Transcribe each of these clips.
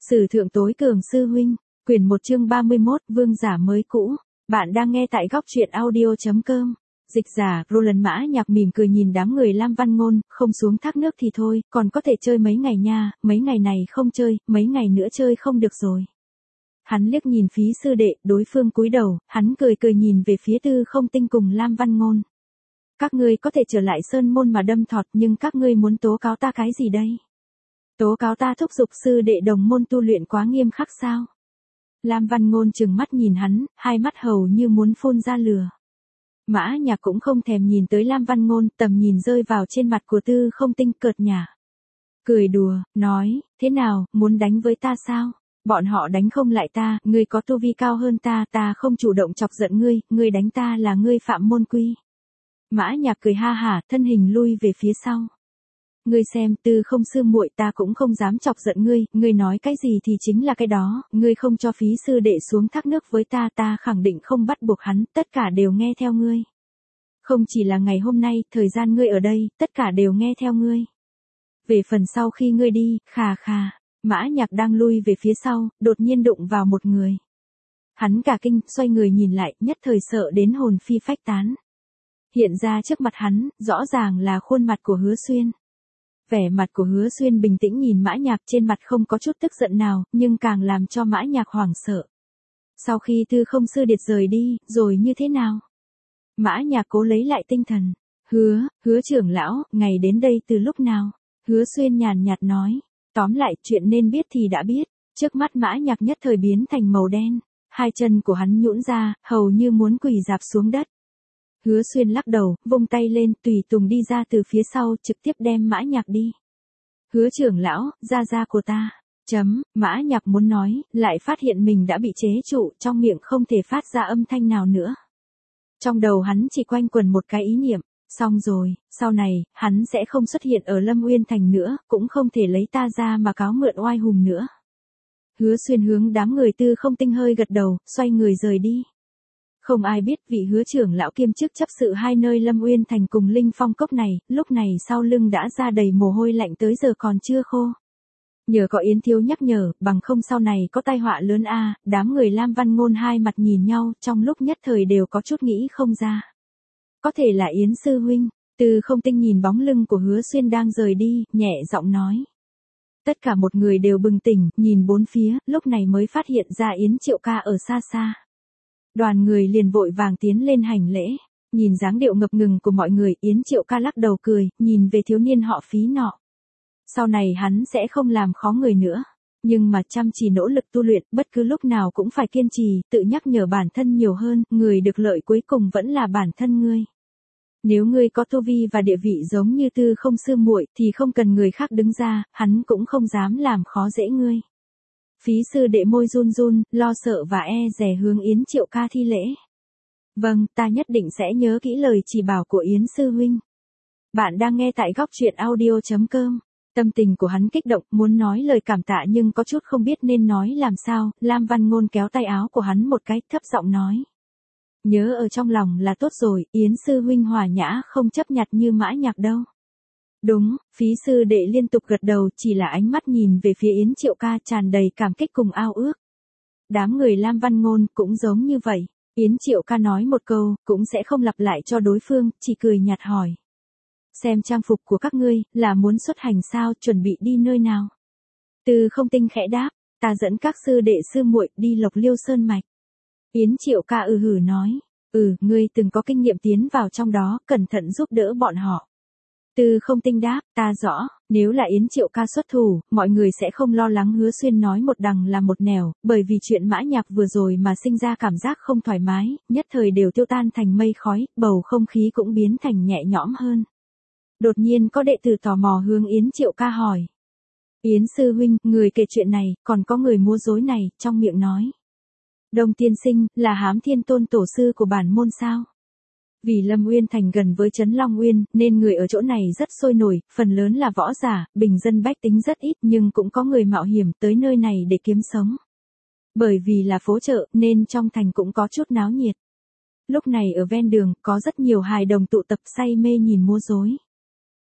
Sử thượng tối cường sư huynh, quyển 1 chương 31, vương giả mới cũ. Bạn đang nghe tại góc truyện audio.com. Dịch giả, Roland Mã Nhạc mỉm cười nhìn đám người Lam Văn Ngôn, không xuống thác nước thì thôi, còn có thể chơi mấy ngày nha, mấy ngày này không chơi, mấy ngày nữa chơi không được rồi. Hắn liếc nhìn Phí sư đệ, đối phương cúi đầu, hắn cười cười nhìn về phía Tư Không Tinh cùng Lam Văn Ngôn. Các ngươi có thể trở lại sơn môn mà đâm thọt, nhưng các ngươi muốn tố cáo ta cái gì đây? Tố cáo ta thúc giục sư đệ đồng môn tu luyện quá nghiêm khắc sao? Lam Văn Ngôn trừng mắt nhìn hắn, hai mắt hầu như muốn phun ra lửa. Mã Nhạc cũng không thèm nhìn tới Lam Văn Ngôn, tầm nhìn rơi vào trên mặt của Tư Không Tinh cợt nhả. Cười đùa, nói, thế nào, muốn đánh với ta sao? Bọn họ đánh không lại ta, ngươi có tu vi cao hơn ta, ta không chủ động chọc giận ngươi đánh ta là ngươi phạm môn quy. Mã Nhạc cười ha hả, thân hình lui về phía sau. Ngươi xem, Tư Không sư muội, ta cũng không dám chọc giận ngươi nói cái gì thì chính là cái đó, ngươi không cho Phí sư đệ xuống thác nước với ta, ta khẳng định không bắt buộc hắn, tất cả đều nghe theo ngươi. Không chỉ là ngày hôm nay, thời gian ngươi ở đây, tất cả đều nghe theo ngươi. Về phần sau khi ngươi đi, khà khà, Mã Nhạc đang lui về phía sau, đột nhiên đụng vào một người. Hắn cả kinh, xoay người nhìn lại, nhất thời sợ đến hồn phi phách tán. Hiện ra trước mặt hắn, rõ ràng là khuôn mặt của Hứa Xuyên. Vẻ mặt của Hứa Xuyên bình tĩnh nhìn Mã Nhạc, trên mặt không có chút tức giận nào, nhưng càng làm cho Mã Nhạc hoảng sợ. Sau khi Tư Không sư điệt rời đi, rồi như thế nào? Mã Nhạc cố lấy lại tinh thần. Hứa trưởng lão, ngày đến đây từ lúc nào? Hứa Xuyên nhàn nhạt nói. Tóm lại, chuyện nên biết thì đã biết. Trước mắt Mã Nhạc nhất thời biến thành màu đen. Hai chân của hắn nhũn ra, hầu như muốn quỳ rạp xuống đất. Hứa Xuyên lắc đầu, vung tay lên, tùy tùng đi ra từ phía sau, trực tiếp đem Mã Nhạc đi. Hứa trưởng lão, gia của ta. Mã Nhạc muốn nói, lại phát hiện mình đã bị chế trụ, trong miệng không thể phát ra âm thanh nào nữa. Trong đầu hắn chỉ quanh quẩn một cái ý niệm, xong rồi, sau này, hắn sẽ không xuất hiện ở Lâm Uyên Thành nữa, cũng không thể lấy ta ra mà cáo mượn oai hùng nữa. Hứa Xuyên hướng đám người Tư Không Tinh hơi gật đầu, xoay người rời đi. Không ai biết vị Hứa trưởng lão kiêm chức chấp sự hai nơi Lâm Uyên Thành cùng Linh Phong Cốc này, lúc này sau lưng đã ra đầy mồ hôi lạnh tới giờ còn chưa khô. Nhờ có Yến Thiếu nhắc nhở, bằng không sau này có tai họa lớn a. Đám người Lam Văn Ngôn hai mặt nhìn nhau, trong lúc nhất thời đều có chút nghĩ không ra. Có thể là Yến sư huynh. Tư Không Tinh nhìn bóng lưng của Hứa Xuyên đang rời đi, nhẹ giọng nói. Tất cả một người đều bừng tỉnh, nhìn bốn phía, lúc này mới phát hiện ra Yến Triệu Ca ở xa xa. Đoàn người liền vội vàng tiến lên hành lễ. Nhìn dáng điệu ngập ngừng của mọi người, Yến Triệu Ca lắc đầu cười, nhìn về thiếu niên họ Phí nọ. Sau này hắn sẽ không làm khó người nữa. Nhưng mà chăm chỉ nỗ lực tu luyện, bất cứ lúc nào cũng phải kiên trì, tự nhắc nhở bản thân nhiều hơn, người được lợi cuối cùng vẫn là bản thân ngươi. Nếu ngươi có tu vi và địa vị giống như Tư Không sư muội thì không cần người khác đứng ra, hắn cũng không dám làm khó dễ ngươi. Phí sư đệ môi run run, lo sợ và e dè hướng Yến Triệu Ca thi lễ. Vâng, ta nhất định sẽ nhớ kỹ lời chỉ bảo của Yến sư huynh. Bạn đang nghe tại góc truyện audio.com. Tâm tình của hắn kích động, muốn nói lời cảm tạ nhưng có chút không biết nên nói làm sao. Lam Văn Ngôn kéo tay áo của hắn một cái, thấp giọng nói. Nhớ ở trong lòng là tốt rồi, Yến sư huynh hòa nhã không chấp nhặt như Mã Nhạc đâu. Đúng, Phí sư đệ liên tục gật đầu, chỉ là ánh mắt nhìn về phía Yến Triệu Ca tràn đầy cảm kích cùng ao ước. Đám người Lam Văn Ngôn cũng giống như vậy. Yến Triệu Ca nói một câu, cũng sẽ không lặp lại cho đối phương, chỉ cười nhạt hỏi. Xem trang phục của các ngươi, là muốn xuất hành sao, chuẩn bị đi nơi nào? Tư Không Tinh khẽ đáp, ta dẫn các sư đệ sư muội đi Lộc Liêu Sơn Mạch. Yến Triệu Ca hử nói, ngươi từng có kinh nghiệm tiến vào trong đó, cẩn thận giúp đỡ bọn họ. Tư Không Tinh đáp, ta rõ, nếu là Yến Triệu Ca xuất thủ, mọi người sẽ không lo lắng. Hứa Xuyên nói một đằng là một nẻo, bởi vì chuyện Mã Nhạc vừa rồi mà sinh ra cảm giác không thoải mái, nhất thời đều tiêu tan thành mây khói, bầu không khí cũng biến thành nhẹ nhõm hơn. Đột nhiên có đệ tử tò mò hướng Yến Triệu Ca hỏi. Yến sư huynh, người kể chuyện này, còn có người múa rối này, trong miệng nói. Đông tiên sinh, là Hám Thiên Tôn tổ sư của bản môn sao? Vì Lâm Uyên Thành gần với trấn Long Uyên, nên người ở chỗ này rất sôi nổi, phần lớn là võ giả, bình dân bách tính rất ít nhưng cũng có người mạo hiểm tới nơi này để kiếm sống. Bởi vì là phố chợ, nên trong thành cũng có chút náo nhiệt. Lúc này ở ven đường, có rất nhiều hài đồng tụ tập say mê nhìn múa rối.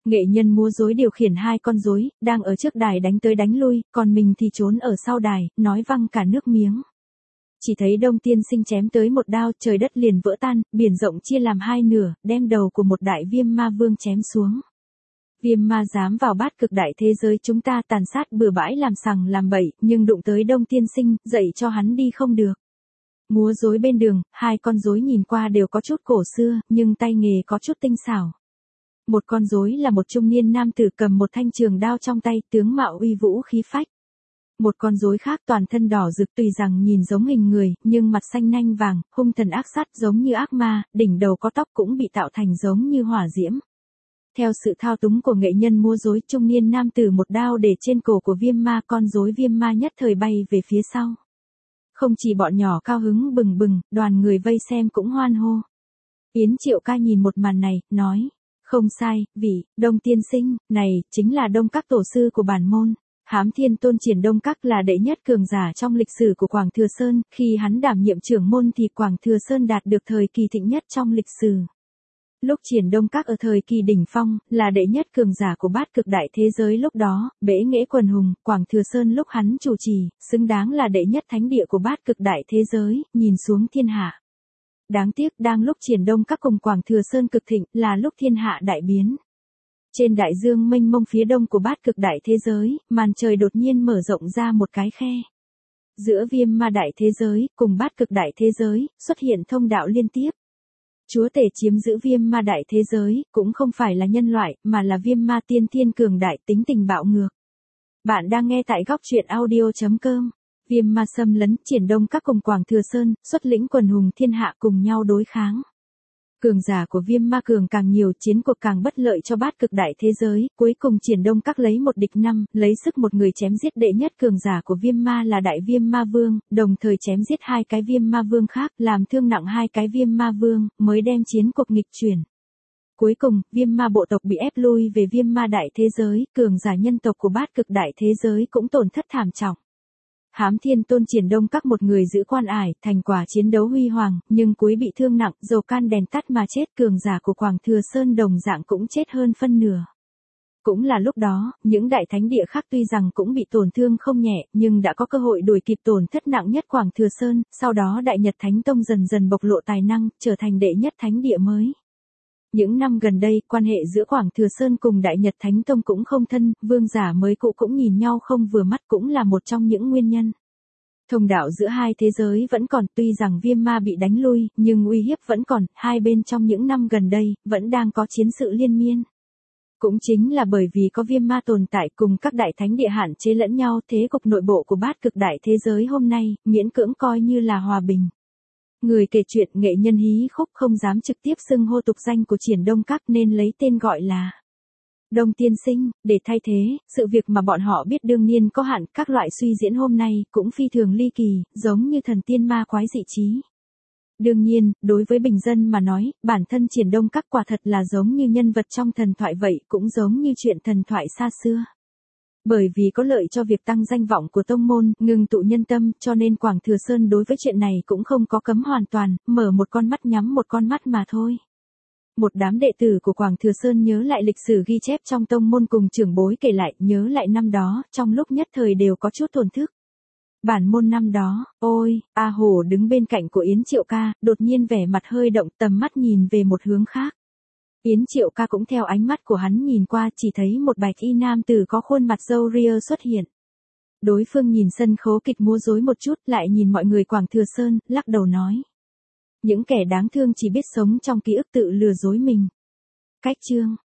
Nghệ nhân múa rối điều khiển hai con rối, đang ở trước đài đánh tới đánh lui, còn mình thì trốn ở sau đài, nói văng cả nước miếng. Chỉ thấy Đông Tiên Sinh chém tới một đao, trời đất liền vỡ tan, biển rộng chia làm hai nửa, đem đầu của một đại viêm ma vương chém xuống. Viêm ma dám vào bát cực đại thế giới chúng ta tàn sát bừa bãi làm sằng làm bậy, nhưng đụng tới Đông Tiên Sinh, dạy cho hắn đi không được. Múa rối bên đường, hai con rối nhìn qua đều có chút cổ xưa, nhưng tay nghề có chút tinh xảo. Một con rối là một trung niên nam tử cầm một thanh trường đao trong tay, tướng mạo uy vũ khí phách. Một con rối khác toàn thân đỏ rực tùy rằng nhìn giống hình người, nhưng mặt xanh nanh vàng, hung thần ác sát giống như ác ma, đỉnh đầu có tóc cũng bị tạo thành giống như hỏa diễm. Theo sự thao túng của nghệ nhân múa rối, trung niên nam tử một đao để trên cổ của viêm ma, con rối viêm ma nhất thời bay về phía sau. Không chỉ bọn nhỏ cao hứng bừng bừng, đoàn người vây xem cũng hoan hô. Yến Triệu Ca nhìn một màn này, nói, không sai, vị Đông Tiên Sinh, này, chính là Đông Các tổ sư của bản môn. Hám Thiên Tôn Triển Đông Các là đệ nhất cường giả trong lịch sử của Quảng Thừa Sơn, khi hắn đảm nhiệm trưởng môn thì Quảng Thừa Sơn đạt được thời kỳ thịnh nhất trong lịch sử. Lúc Triển Đông Các ở thời kỳ đỉnh phong, là đệ nhất cường giả của bát cực đại thế giới lúc đó, bẽ nghễ quần hùng, Quảng Thừa Sơn lúc hắn chủ trì, xứng đáng là đệ nhất thánh địa của bát cực đại thế giới, nhìn xuống thiên hạ. Đáng tiếc đang lúc Triển Đông Các cùng Quảng Thừa Sơn cực thịnh, là lúc thiên hạ đại biến. Trên đại dương mênh mông phía đông của bát cực đại thế giới, màn trời đột nhiên mở rộng ra một cái khe. Giữa viêm ma đại thế giới, cùng bát cực đại thế giới, xuất hiện thông đạo liên tiếp. Chúa tể chiếm giữ viêm ma đại thế giới, cũng không phải là nhân loại, mà là viêm ma tiên thiên cường đại tính tình bạo ngược. Bạn đang nghe tại góc truyện audio.com. Viêm ma xâm lấn, Triển Đông Các cùng Quảng Thừa Sơn, xuất lĩnh quần hùng thiên hạ cùng nhau đối kháng. Cường giả của viêm ma cường càng nhiều, chiến cuộc càng bất lợi cho bát cực đại thế giới, cuối cùng Triển Đông Các lấy một địch năm, lấy sức một người chém giết đệ nhất cường giả của viêm ma là đại viêm ma vương, đồng thời chém giết hai cái viêm ma vương khác, làm thương nặng hai cái viêm ma vương, mới đem chiến cuộc nghịch chuyển. Cuối cùng, viêm ma bộ tộc bị ép lui về viêm ma đại thế giới, cường giả nhân tộc của bát cực đại thế giới cũng tổn thất thảm trọng. Hám Thiên Tôn Triển Đông Các một người giữ quan ải, thành quả chiến đấu huy hoàng, nhưng cuối bị thương nặng, dầu can đèn tắt mà chết, cường giả của Quảng Thừa Sơn đồng dạng cũng chết hơn phân nửa. Cũng là lúc đó, những đại thánh địa khác tuy rằng cũng bị tổn thương không nhẹ, nhưng đã có cơ hội đuổi kịp tổn thất nặng nhất Quảng Thừa Sơn, sau đó Đại Nhật Thánh Tông dần dần bộc lộ tài năng, trở thành đệ nhất thánh địa mới. Những năm gần đây, quan hệ giữa Quảng Thừa Sơn cùng Đại Nhật Thánh Tông cũng không thân, vương giả mới cũ cũng nhìn nhau không vừa mắt cũng là một trong những nguyên nhân. Thông đạo giữa hai thế giới vẫn còn, tuy rằng viêm ma bị đánh lui, nhưng uy hiếp vẫn còn, hai bên trong những năm gần đây, vẫn đang có chiến sự liên miên. Cũng chính là bởi vì có viêm ma tồn tại cùng các đại thánh địa hạn chế lẫn nhau, thế cục nội bộ của bát cực đại thế giới hôm nay, miễn cưỡng coi như là hòa bình. Người kể chuyện nghệ nhân hí khúc không dám trực tiếp xưng hô tục danh của Triển Đông Các nên lấy tên gọi là Đông Tiên Sinh, để thay thế, sự việc mà bọn họ biết đương nhiên có hạn, các loại suy diễn hôm nay cũng phi thường ly kỳ, giống như thần tiên ma quái dị trí. Đương nhiên, đối với bình dân mà nói, bản thân Triển Đông Các quả thật là giống như nhân vật trong thần thoại vậy, cũng giống như chuyện thần thoại xa xưa. Bởi vì có lợi cho việc tăng danh vọng của tông môn, ngưng tụ nhân tâm, cho nên Quảng Thừa Sơn đối với chuyện này cũng không có cấm hoàn toàn, mở một con mắt nhắm một con mắt mà thôi. Một đám đệ tử của Quảng Thừa Sơn nhớ lại lịch sử ghi chép trong tông môn cùng trưởng bối kể lại, nhớ lại năm đó, trong lúc nhất thời đều có chút thổn thức. Bản môn năm đó, ôi, A Hổ đứng bên cạnh của Yến Triệu Ca, đột nhiên vẻ mặt hơi động, tầm mắt nhìn về một hướng khác. Yến Triệu Ca cũng theo ánh mắt của hắn nhìn qua, chỉ thấy một bạch y nam tử có khuôn mặt râu ria xuất hiện. Đối phương nhìn sân khấu kịch múa rối một chút, lại nhìn mọi người Quảng Thừa Sơn, lắc đầu nói. Những kẻ đáng thương chỉ biết sống trong ký ức tự lừa dối mình. Cách chương.